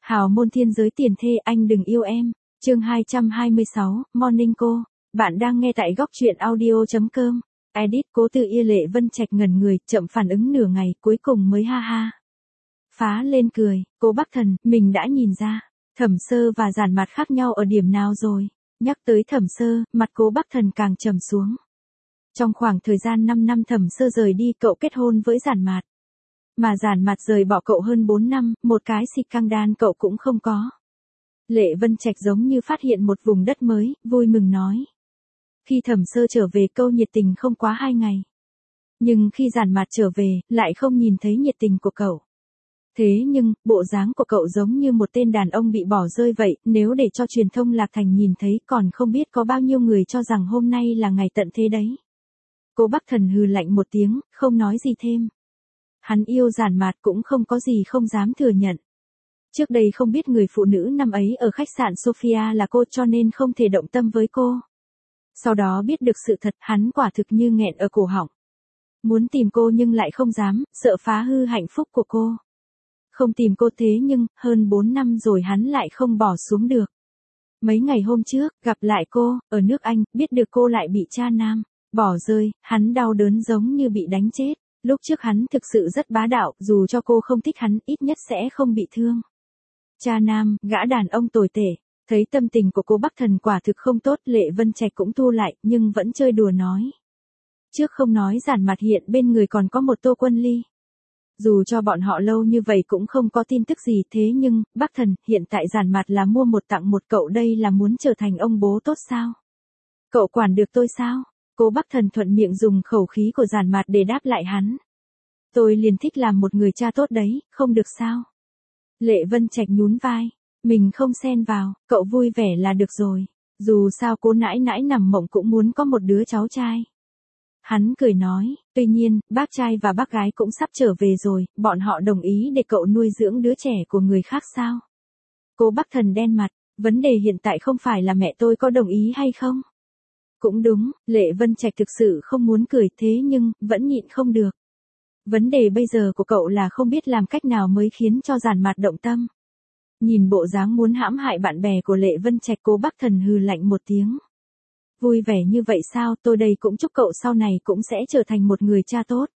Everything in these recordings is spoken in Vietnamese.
Hào môn thiên giới tiền thê anh đừng yêu em. Chương 226, Morning cô. Bạn đang nghe tại góc truyện audio.com. Edit Cố Tự Ia. Lệ Vân Trạch ngẩn người, chậm phản ứng nửa ngày, cuối cùng mới ha ha phá lên cười. Cố Bắc Thần, mình đã nhìn ra. Thẩm Sơ và Giản Mạt khác nhau ở điểm nào rồi? Nhắc tới Thẩm Sơ, mặt Cố Bắc Thần càng trầm xuống. Trong khoảng thời gian 5 năm Thẩm Sơ rời đi, cậu kết hôn với Giản Mạt. Mà Giản Mạt rời bỏ cậu hơn 4 năm, một cái xịt căng đan cậu cũng không có. Lệ Vân Trạch giống như phát hiện một vùng đất mới, vui mừng nói. Khi Thẩm Sơ trở về câu nhiệt tình không quá 2 ngày. Nhưng khi Giản Mạt trở về, lại không nhìn thấy nhiệt tình của cậu. Thế nhưng, bộ dáng của cậu giống như một tên đàn ông bị bỏ rơi vậy, nếu để cho truyền thông Lạc Thành nhìn thấy còn không biết có bao nhiêu người cho rằng hôm nay là ngày tận thế đấy. Cố Bắc Thần hừ lạnh một tiếng, không nói gì thêm. Hắn yêu Giản Mạt cũng không có gì không dám thừa nhận. Trước đây không biết người phụ nữ năm ấy ở khách sạn Sophia là cô cho nên không thể động tâm với cô. Sau đó biết được sự thật, hắn quả thực như nghẹn ở cổ họng. Muốn tìm cô nhưng lại không dám, sợ phá hư hạnh phúc của cô. Không tìm cô thế nhưng, hơn 4 năm rồi hắn lại không bỏ xuống được. Mấy ngày hôm trước, gặp lại cô, ở nước Anh, biết được cô lại bị cha nam bỏ rơi, hắn đau đớn giống như bị đánh chết. Lúc trước hắn thực sự rất bá đạo, dù cho cô không thích hắn, ít nhất sẽ không bị thương. Cha nam, gã đàn ông tồi tệ. Thấy tâm tình của cô Bắc Thần quả thực không tốt, Lệ Vân Trạch cũng thu lại, nhưng vẫn chơi đùa nói. Trước không nói Giản Mạt hiện bên người còn có một Tô Quân Ly. Dù cho bọn họ lâu như vậy cũng không có tin tức gì, thế nhưng, Bắc Thần, hiện tại Giản Mạt là mua một tặng một, cậu đây là muốn trở thành ông bố tốt sao? Cậu quản được tôi sao? Cố Bắc Thần thuận miệng dùng khẩu khí của Giản Mạt để đáp lại hắn. Tôi liền thích làm một người cha tốt đấy, không được sao? Lệ Vân Trạch nhún vai. Mình không xen vào, cậu vui vẻ là được rồi. Dù sao cô nãi nãi nằm mộng cũng muốn có một đứa cháu trai. Hắn cười nói, tuy nhiên, bác trai và bác gái cũng sắp trở về rồi, bọn họ đồng ý để cậu nuôi dưỡng đứa trẻ của người khác sao? Cố Bắc Thần đen mặt, vấn đề hiện tại không phải là mẹ tôi có đồng ý hay không? Cũng đúng, Lệ Vân Trạch thực sự không muốn cười thế nhưng, vẫn nhịn không được. Vấn đề bây giờ của cậu là không biết làm cách nào mới khiến cho Giản Mạt động tâm. Nhìn bộ dáng muốn hãm hại bạn bè của Lệ Vân Trạch, Cố Bắc Thần hừ lạnh một tiếng. Vui vẻ như vậy sao, tôi đây cũng chúc cậu sau này cũng sẽ trở thành một người cha tốt.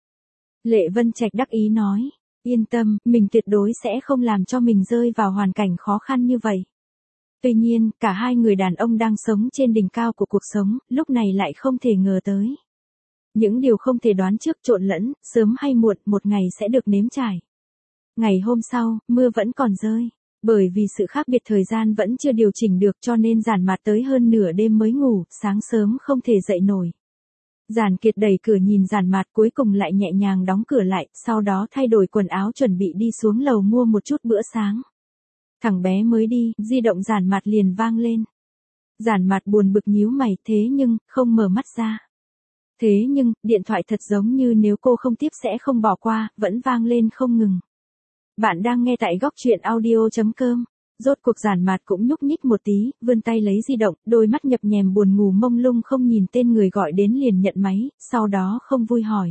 Lệ Vân Trạch đắc ý nói, yên tâm, mình tuyệt đối sẽ không làm cho mình rơi vào hoàn cảnh khó khăn như vậy. Tuy nhiên, cả hai người đàn ông đang sống trên đỉnh cao của cuộc sống, lúc này lại không thể ngờ tới. Những điều không thể đoán trước trộn lẫn, sớm hay muộn, một ngày sẽ được nếm trải. Ngày hôm sau, mưa vẫn còn rơi. Bởi vì sự khác biệt thời gian vẫn chưa điều chỉnh được cho nên Giản Mạt tới hơn nửa đêm mới ngủ, sáng sớm không thể dậy nổi. Giản Kiệt đẩy cửa nhìn Giản Mạt, cuối cùng lại nhẹ nhàng đóng cửa lại, sau đó thay đổi quần áo chuẩn bị đi xuống lầu mua một chút bữa sáng. Thằng bé mới đi, di động Giản Mạt liền vang lên. Giản Mạt buồn bực nhíu mày, thế nhưng, không mở mắt ra. Thế nhưng, điện thoại thật giống như nếu cô không tiếp sẽ không bỏ qua, vẫn vang lên không ngừng. Bạn đang nghe tại góc truyện audio.com. Rốt cuộc Giản Mạt cũng nhúc nhích một tí, vươn tay lấy di động, đôi mắt nhập nhèm buồn ngủ mông lung không nhìn tên người gọi đến liền nhận máy, sau đó không vui hỏi.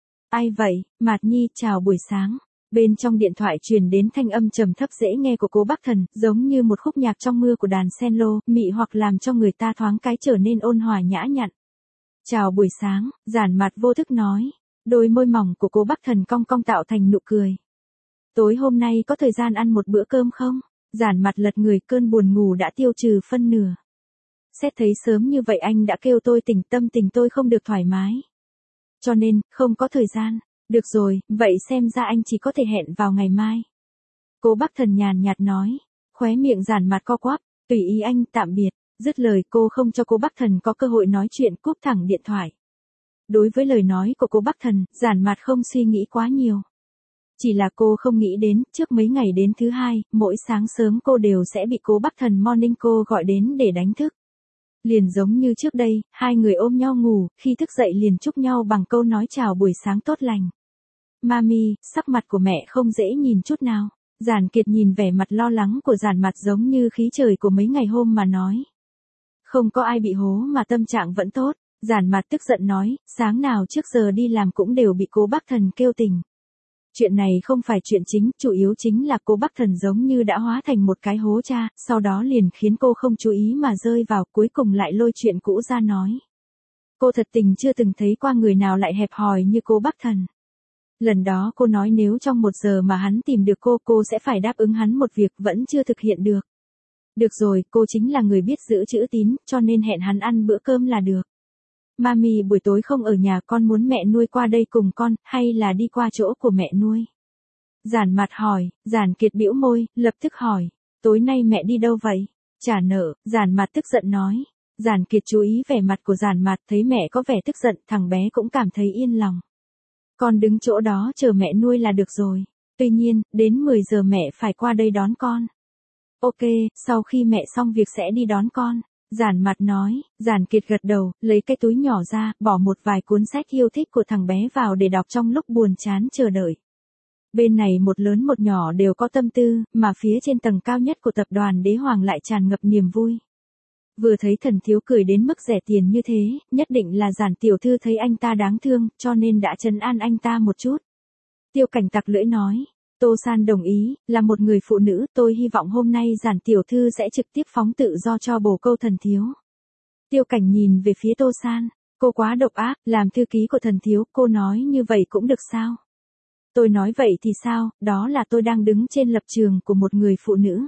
Ai vậy, Mạt Nhi, chào buổi sáng. Bên trong điện thoại truyền đến thanh âm trầm thấp dễ nghe của Cố Bắc Thần, giống như một khúc nhạc trong mưa của đàn cello, mị hoặc làm cho người ta thoáng cái trở nên ôn hòa nhã nhặn. Chào buổi sáng, Giản Mạt vô thức nói. Đôi môi mỏng của Cố Bắc Thần cong cong tạo thành nụ cười. Tối hôm nay có thời gian ăn một bữa cơm không? Giản Mạt lật người, cơn buồn ngủ đã tiêu trừ phân nửa. Xét thấy sớm như vậy anh đã kêu tôi tỉnh, tâm tình tôi không được thoải mái. Cho nên, không có thời gian. Được rồi, vậy xem ra anh chỉ có thể hẹn vào ngày mai. Cố Bắc Thần nhàn nhạt nói. Khóe miệng Giản Mạt co quắp, tùy ý anh, tạm biệt. Dứt lời cô không cho Cố Bắc Thần có cơ hội nói chuyện, cúp thẳng điện thoại. Đối với lời nói của Cố Bắc Thần, Giản Mạt không suy nghĩ quá nhiều. Chỉ là cô không nghĩ đến, trước mấy ngày đến thứ hai, mỗi sáng sớm cô đều sẽ bị Cố Bắc Thần morning cô gọi đến để đánh thức. Liền giống như trước đây, hai người ôm nhau ngủ, khi thức dậy liền chúc nhau bằng câu nói chào buổi sáng tốt lành. Mami, sắc mặt của mẹ không dễ nhìn chút nào. Giản Kiệt nhìn vẻ mặt lo lắng của Giản Mạt giống như khí trời của mấy ngày hôm mà nói. Không có ai bị hố mà tâm trạng vẫn tốt. Giản Mạt tức giận nói, sáng nào trước giờ đi làm cũng đều bị Cố Bắc Thần kêu tỉnh. Chuyện này không phải chuyện chính, chủ yếu chính là cô Bắc Thần giống như đã hóa thành một cái hố cha, sau đó liền khiến cô không chú ý mà rơi vào, cuối cùng lại lôi chuyện cũ ra nói. Cô thật tình chưa từng thấy qua người nào lại hẹp hòi như cô Bắc Thần. Lần đó cô nói nếu trong 1 giờ mà hắn tìm được cô sẽ phải đáp ứng hắn một việc, vẫn chưa thực hiện được. Được rồi, cô chính là người biết giữ chữ tín, cho nên hẹn hắn ăn bữa cơm là được. Mami buổi tối không ở nhà, con muốn mẹ nuôi qua đây cùng con, hay là đi qua chỗ của mẹ nuôi? Giản Mạt hỏi. Giản Kiệt bĩu môi, lập tức hỏi. Tối nay mẹ đi đâu vậy? Trả nợ. Giản Mạt tức giận nói. Giản Kiệt chú ý vẻ mặt của Giản Mạt, thấy mẹ có vẻ tức giận, thằng bé cũng cảm thấy yên lòng. Con đứng chỗ đó chờ mẹ nuôi là được rồi. Tuy nhiên, đến 10 giờ mẹ phải qua đây đón con. Ok, sau khi mẹ xong việc sẽ đi đón con. Giản Mạt nói. Giản Kiệt gật đầu, lấy cái túi nhỏ ra, bỏ một vài cuốn sách yêu thích của thằng bé vào để đọc trong lúc buồn chán chờ đợi. Bên này một lớn một nhỏ đều có tâm tư, mà phía trên tầng cao nhất của tập đoàn Đế Hoàng lại tràn ngập niềm vui. Vừa thấy Thần Thiếu cười đến mức rẻ tiền như thế, nhất định là Giản tiểu thư thấy anh ta đáng thương, cho nên đã trấn an anh ta một chút. Tiêu Cảnh tặc lưỡi nói. Tô San đồng ý, là một người phụ nữ, tôi hy vọng hôm nay Giản tiểu thư sẽ trực tiếp phóng tự do cho bồ câu Thần Thiếu. Tiêu Cảnh nhìn về phía Tô San, cô quá độc ác, làm thư ký của Thần Thiếu, cô nói như vậy cũng được sao? Tôi nói vậy thì sao, đó là tôi đang đứng trên lập trường của một người phụ nữ.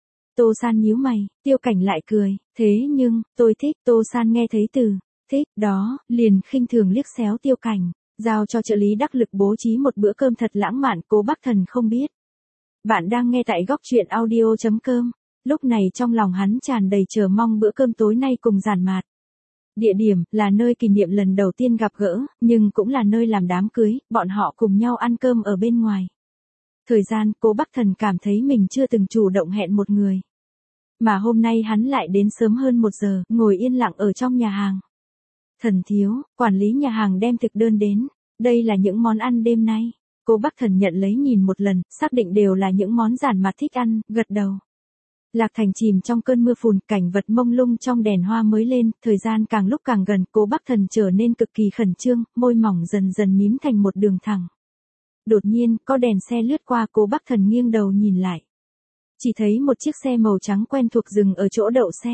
Tô San nhíu mày, Tiêu Cảnh lại cười, thế nhưng, tôi thích. Tô San nghe thấy từ thích đó, liền khinh thường liếc xéo Tiêu Cảnh, giao cho trợ lý đắc lực bố trí một bữa cơm thật lãng mạn. Cô Bắc Thần không biết. Bạn đang nghe tại góc truyện audio.com. Lúc này trong lòng hắn tràn đầy chờ mong bữa cơm tối nay cùng Giản Mạt. Địa điểm là nơi kỷ niệm lần đầu tiên gặp gỡ, nhưng cũng là nơi làm đám cưới, bọn họ cùng nhau ăn cơm ở bên ngoài. Thời gian, cô Bắc Thần cảm thấy mình chưa từng chủ động hẹn một người. Mà hôm nay hắn lại đến sớm hơn 1 giờ, ngồi yên lặng ở trong nhà hàng. Thần Thiếu, quản lý nhà hàng đem thực đơn đến. Đây là những món ăn đêm nay. Cô Bắc Thần nhận lấy nhìn một lần, xác định đều là những món Giản Mạt thích ăn, gật đầu. Lạc Thành chìm trong cơn mưa phùn, cảnh vật mông lung trong đèn hoa mới lên, thời gian càng lúc càng gần, cô Bắc Thần trở nên cực kỳ khẩn trương, môi mỏng dần dần mím thành một đường thẳng. Đột nhiên, có đèn xe lướt qua, cô Bắc Thần nghiêng đầu nhìn lại. Chỉ thấy một chiếc xe màu trắng quen thuộc dừng ở chỗ đậu xe.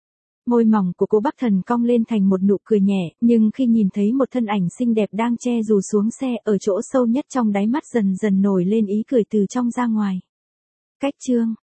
Môi mỏng của cô Bắc Thần cong lên thành một nụ cười nhẹ, nhưng khi nhìn thấy một thân ảnh xinh đẹp đang che dù xuống xe, ở chỗ sâu nhất trong đáy mắt dần dần nổi lên ý cười từ trong ra ngoài. Cách chương